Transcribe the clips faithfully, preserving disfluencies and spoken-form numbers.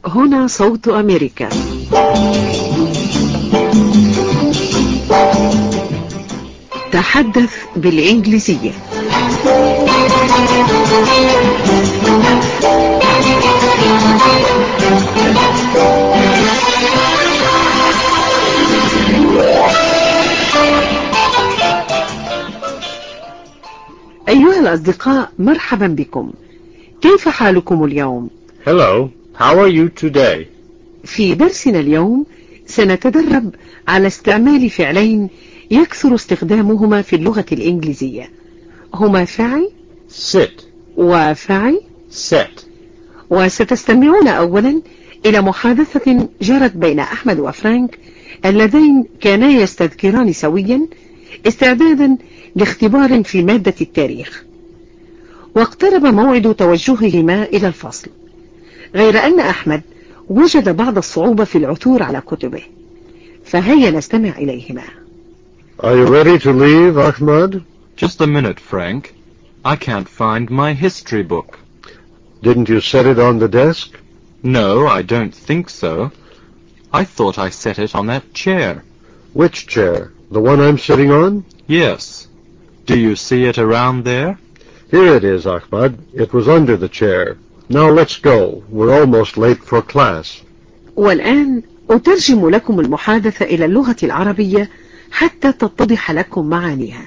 هنا صوت أمريكا. تحدث بالإنجليزية. أيها الأصدقاء، مرحبا بكم. كيف حالكم اليوم؟ Hello, how are you today? في درسنا اليوم سنتدرب على استعمال فعلين يكثر استخدامهما في اللغة الإنجليزية، هما فعل sit وفعل set. وستستمعون أولا إلى محادثة جرت بين أحمد وفرانك اللذين كانا يستذكران سويا استعدادا لاختبار في مادة التاريخ، واقترب موعد توجههما إلى الفصل، غير أن أحمد وجد بعض الصعوبة في العثور على كتبه، فهيا نستمع إليهما. Are you ready to leave, Ahmad? Just a minute, Frank. I can't find my history book. Didn't you set it on the desk? No, I don't think so. I thought I set it on that chair. Which chair? The one I'm sitting on? Yes. Do you see it around there? Here it is, Ahmad. It was under the chair. Now let's go. We're almost late for class. والآن أترجم لكم المحادثة إلى اللغة العربية حتى تتضح لكم معانيها.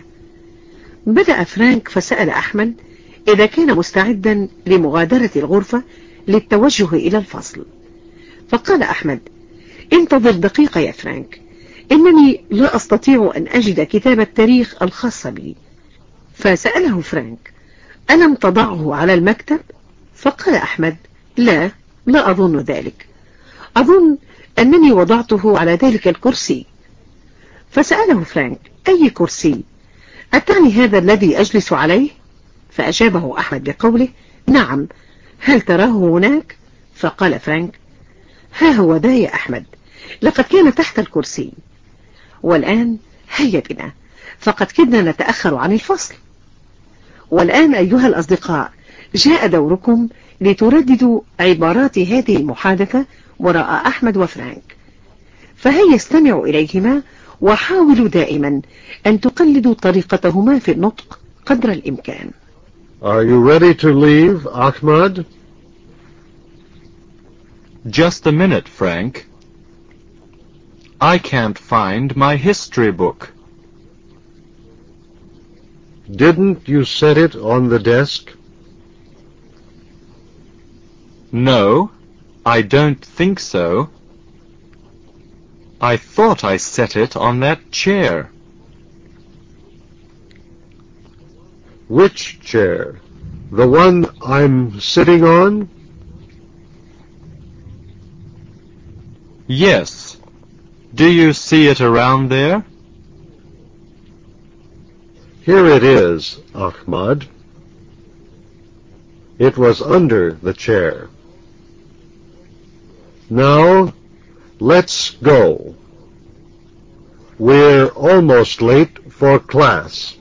بدأ فرانك فسأل أحمد إذا كان مستعدا لمغادرة الغرفة للتوجه إلى الفصل، فقال أحمد: انتظر دقيقة يا فرانك، إنني لا أستطيع أن أجد كتاب التاريخ الخاص بي. فسأله فرانك: ألم تضعه على المكتب؟ فقال أحمد: لا، لا أظن ذلك، أظن أنني وضعته على ذلك الكرسي. فسأله فرانك: أي كرسي؟ أتعني هذا الذي أجلس عليه؟ فأجابه أحمد بقوله: نعم، هل تراه هناك؟ فقال فرانك: ها هو ذا يا أحمد، لقد كان تحت الكرسي. والآن هيا بنا، فقد كدنا نتأخر عن الفصل. والآن أيها الأصدقاء، جاء دوركم لترددوا عبارات هذه المحادثة وراء أحمد وفرانك، فهيا استمعوا إليهما وحاولوا دائما أن تقلدوا طريقتهما في النطق قدر الإمكان. Are you ready to leave, Ahmad? Just a minute, Frank. I can't find my history book. Didn't you set it on the desk? No, I don't think so. I thought I set it on that chair. Which chair? The one I'm sitting on? Yes. Do you see it around there? Here it is, Ahmad. It was under the chair. Now, let's go. We're almost late for class.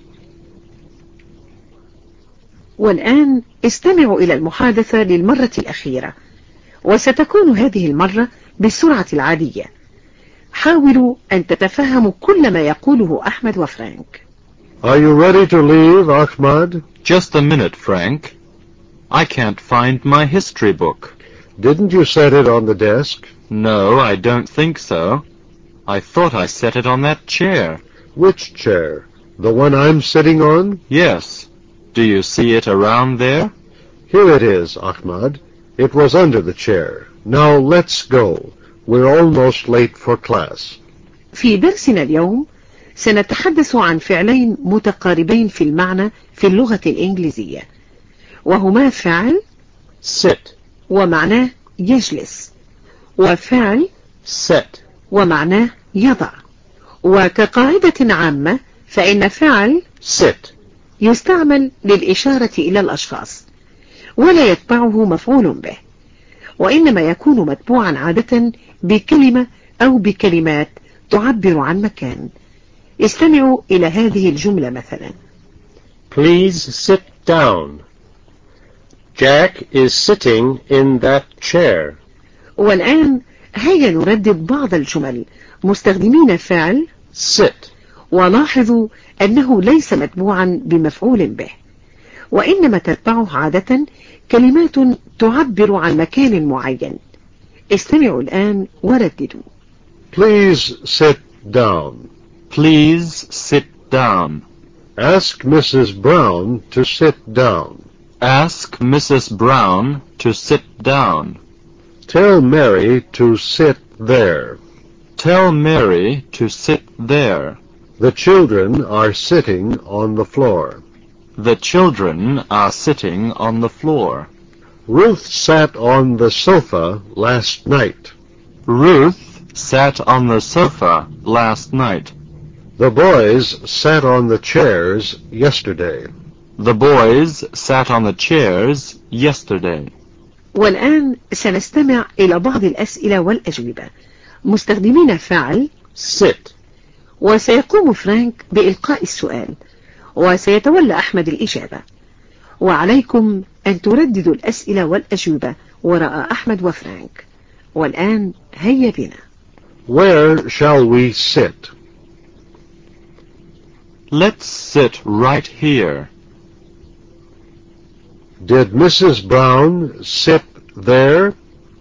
والآن استمعوا إلى المحادثة للمرة الأخيرة، وستكون هذه المرة بالسرعة العادية. حاولوا أن تتفهموا كل ما يقوله أحمد وفرانك. Are you ready to leave, Ahmad? Just a minute, Frank. I can't find my history book. Didn't you set it on the desk? No, I don't think so. I thought I set it on that chair. Which chair? The one I'm sitting on? Yes. Do you see it around there? Here it is, Ahmad. It was under the chair. Now let's go. We're almost late for class. في درسنا اليوم سنتحدث عن فعلين متقاربين في المعنى في اللغة الإنجليزية، وهما فعل sit ومعناه يجلس، وفعل set ومعناه يضع. وكقاعدة عامة فإن فعل sit يستعمل للإشارة إلى الأشخاص ولا يتبعه مفعول به، وإنما يكون متبوعا عادة بكلمة أو بكلمات تعبر عن مكان. استمعوا إلى هذه الجملة مثلا: Please sit down. Jack is sitting in that chair. والآن هيا نردد بعض الجمل مستخدمين فعل sit, ولاحظوا أنه ليس متبوعا بمفعول به، وإنما تتبعه عادة كلمات تعبر عن مكان معين. استمعوا الآن ورددوا. Please sit down. Please sit down. Ask Missus Brown to sit down. Ask Missus Brown to sit down. Tell Mary to sit there. Tell Mary to sit there. The children are sitting on the floor. The children are sitting on the floor. Ruth sat on the sofa last night. Ruth sat on the sofa last night. The boys sat on the chairs yesterday. The boys sat on the chairs yesterday. والآن سنستمع إلى بعض الأسئلة والأجوبة مستخدمين فعل sit, وسيقوم فرانك بإلقاء السؤال وسيتولى أحمد الإجابة، وعليكم أن ترددوا الأسئلة والأجوبة وراء أحمد وفرانك. والآن هيا بنا. Where shall we sit? Let's sit right here. Did Missus Brown sit there?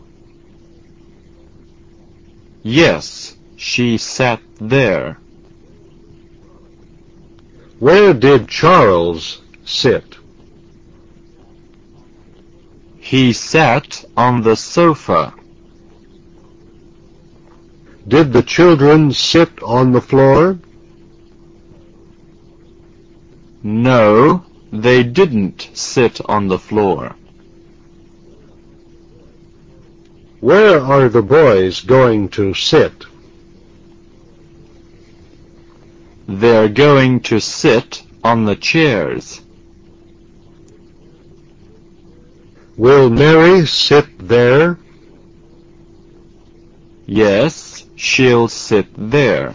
Yes, she sat there. Where did Charles sit? He sat on the sofa. Did the children sit on the floor? No, they didn't sit on the floor. Where are the boys going to sit? They're going to sit on the chairs. Will Mary sit there? Yes, she'll sit there.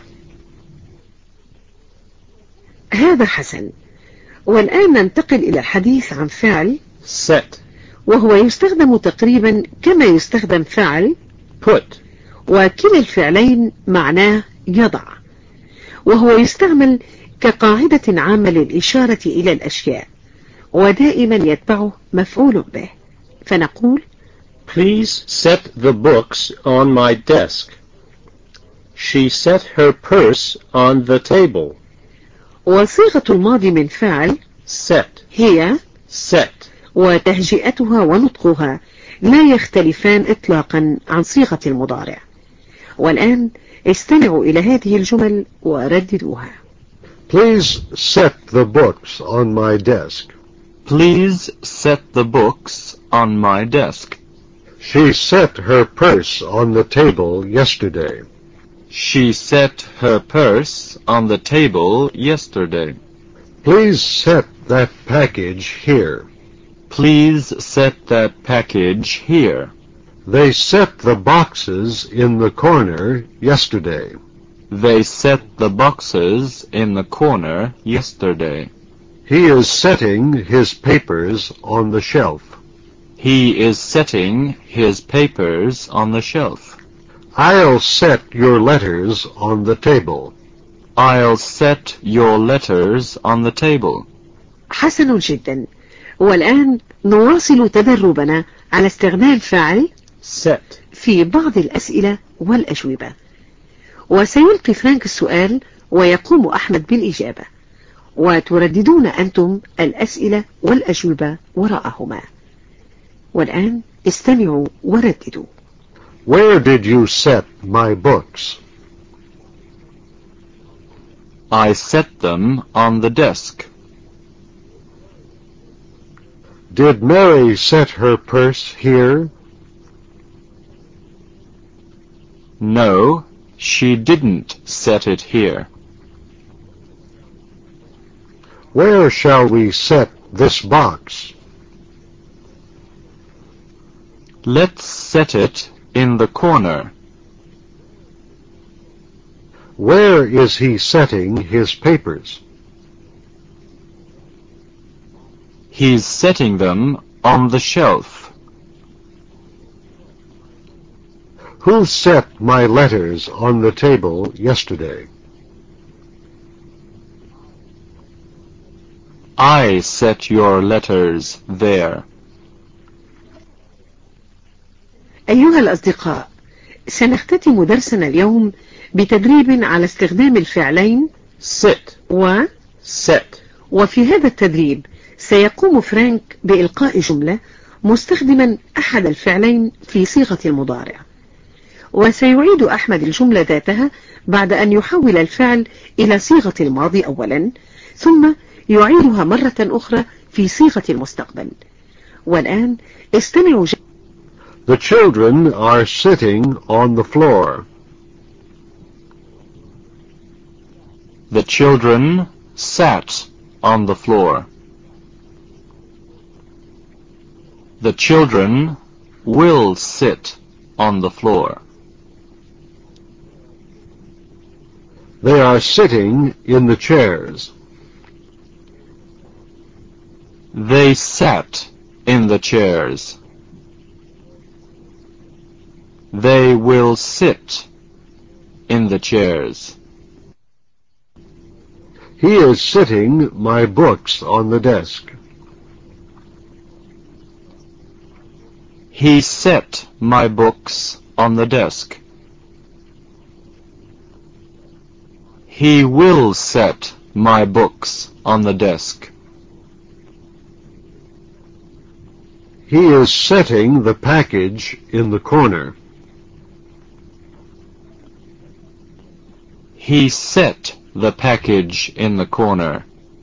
هذا حسن. والآن ننتقل إلى الحديث عن فعل set, وهو يستخدم تقريبا كما يستخدم فعل put, وكلا الفعلين معناه يضع، وهو يستعمل كقاعدة عامة للإشارة إلى الأشياء ودائما يتبعه مفعول به. فنقول please set the books on my desk. She set her purse on the table. وصيغة الماضي من فعل Set, هي set. وتهجئتها ونطقها لا يختلفان إطلاقا عن صيغة المضارع. والآن استمعوا إلى هذه الجمل ورددوها. Please set the books on my desk. Please set the books on my desk. She set her purse on the table yesterday. She set her purse on the table yesterday. Please set that package here. Please set that package here. They set the boxes in the corner yesterday. They set the boxes in the corner yesterday. He is setting his papers on the shelf. He is setting his papers on the shelf. I'll set your letters on the table. I'll set your letters on the table. حسن جدا. والآن نواصل تدربنا على استخدام فعل set, في بعض الأسئلة والأجوبة، وسيلقي فرانك السؤال ويقوم أحمد بالإجابة، وترددون أنتم الأسئلة والأجوبة وراءهما. والآن استمعوا ورددوا. Where did you set my books? I set them on the desk. Did Mary set her purse here? No, she didn't set it here. Where shall we set this box? Let's set it in the corner. Where is he setting his papers? He's setting them on the shelf. Who set my letters on the table yesterday? I set your letters there. أيها الأصدقاء، سنختتم درسنا اليوم بتدريب على استخدام الفعلين sit, و set. وفي هذا التدريب سيقوم فرانك بإلقاء جملة مستخدما أحد الفعلين في صيغة المضارع، وسيعيد أحمد الجملة ذاتها بعد أن يحول الفعل إلى صيغة الماضي أولا، ثم يعيدها مرة أخرى في صيغة المستقبل. والآن استمعوا ج... The children are sitting on the floor. The children sat on the floor. The children will sit on the floor. They are sitting in the chairs. They sat in the chairs. They will sit in the chairs. He is sitting my books on the desk. He set my books on the desk. He will set my books on the desk. He is setting the package in the corner. He set the package in the corner.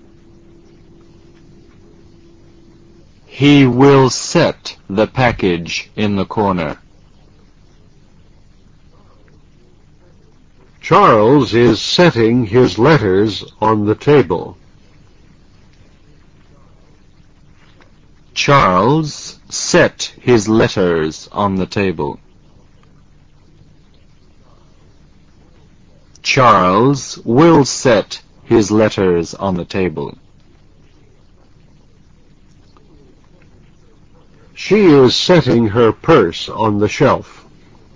He will set the package in the corner. Charles is setting his letters on the table. Charles set his letters on the table. Charles will set his letters on the table. She is setting her purse on the shelf.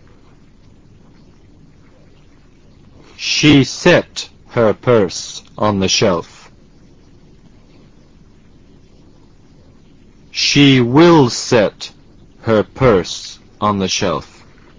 She set her purse on the shelf. She will set her purse on the shelf.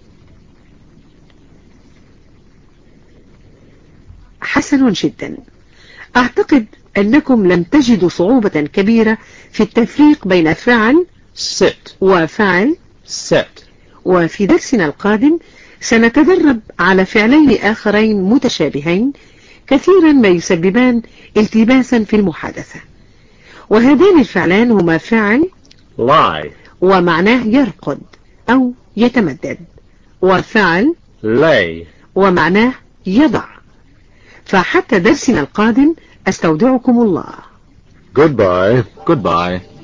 حسن جدا. أعتقد أنكم لم تجدوا صعوبة كبيرة في التفريق بين فعل sit, وفعل set. وفي درسنا القادم سنتدرب على فعلين آخرين متشابهين كثيرا ما يسببان التباسا في المحادثة، وهذان الفعلان هما فعل lie, ومعناه يرقد أو يتمدد، وفعل lay. ومعناه يضع. فحتى درسنا القادم أستودعكم الله. Goodbye. Goodbye.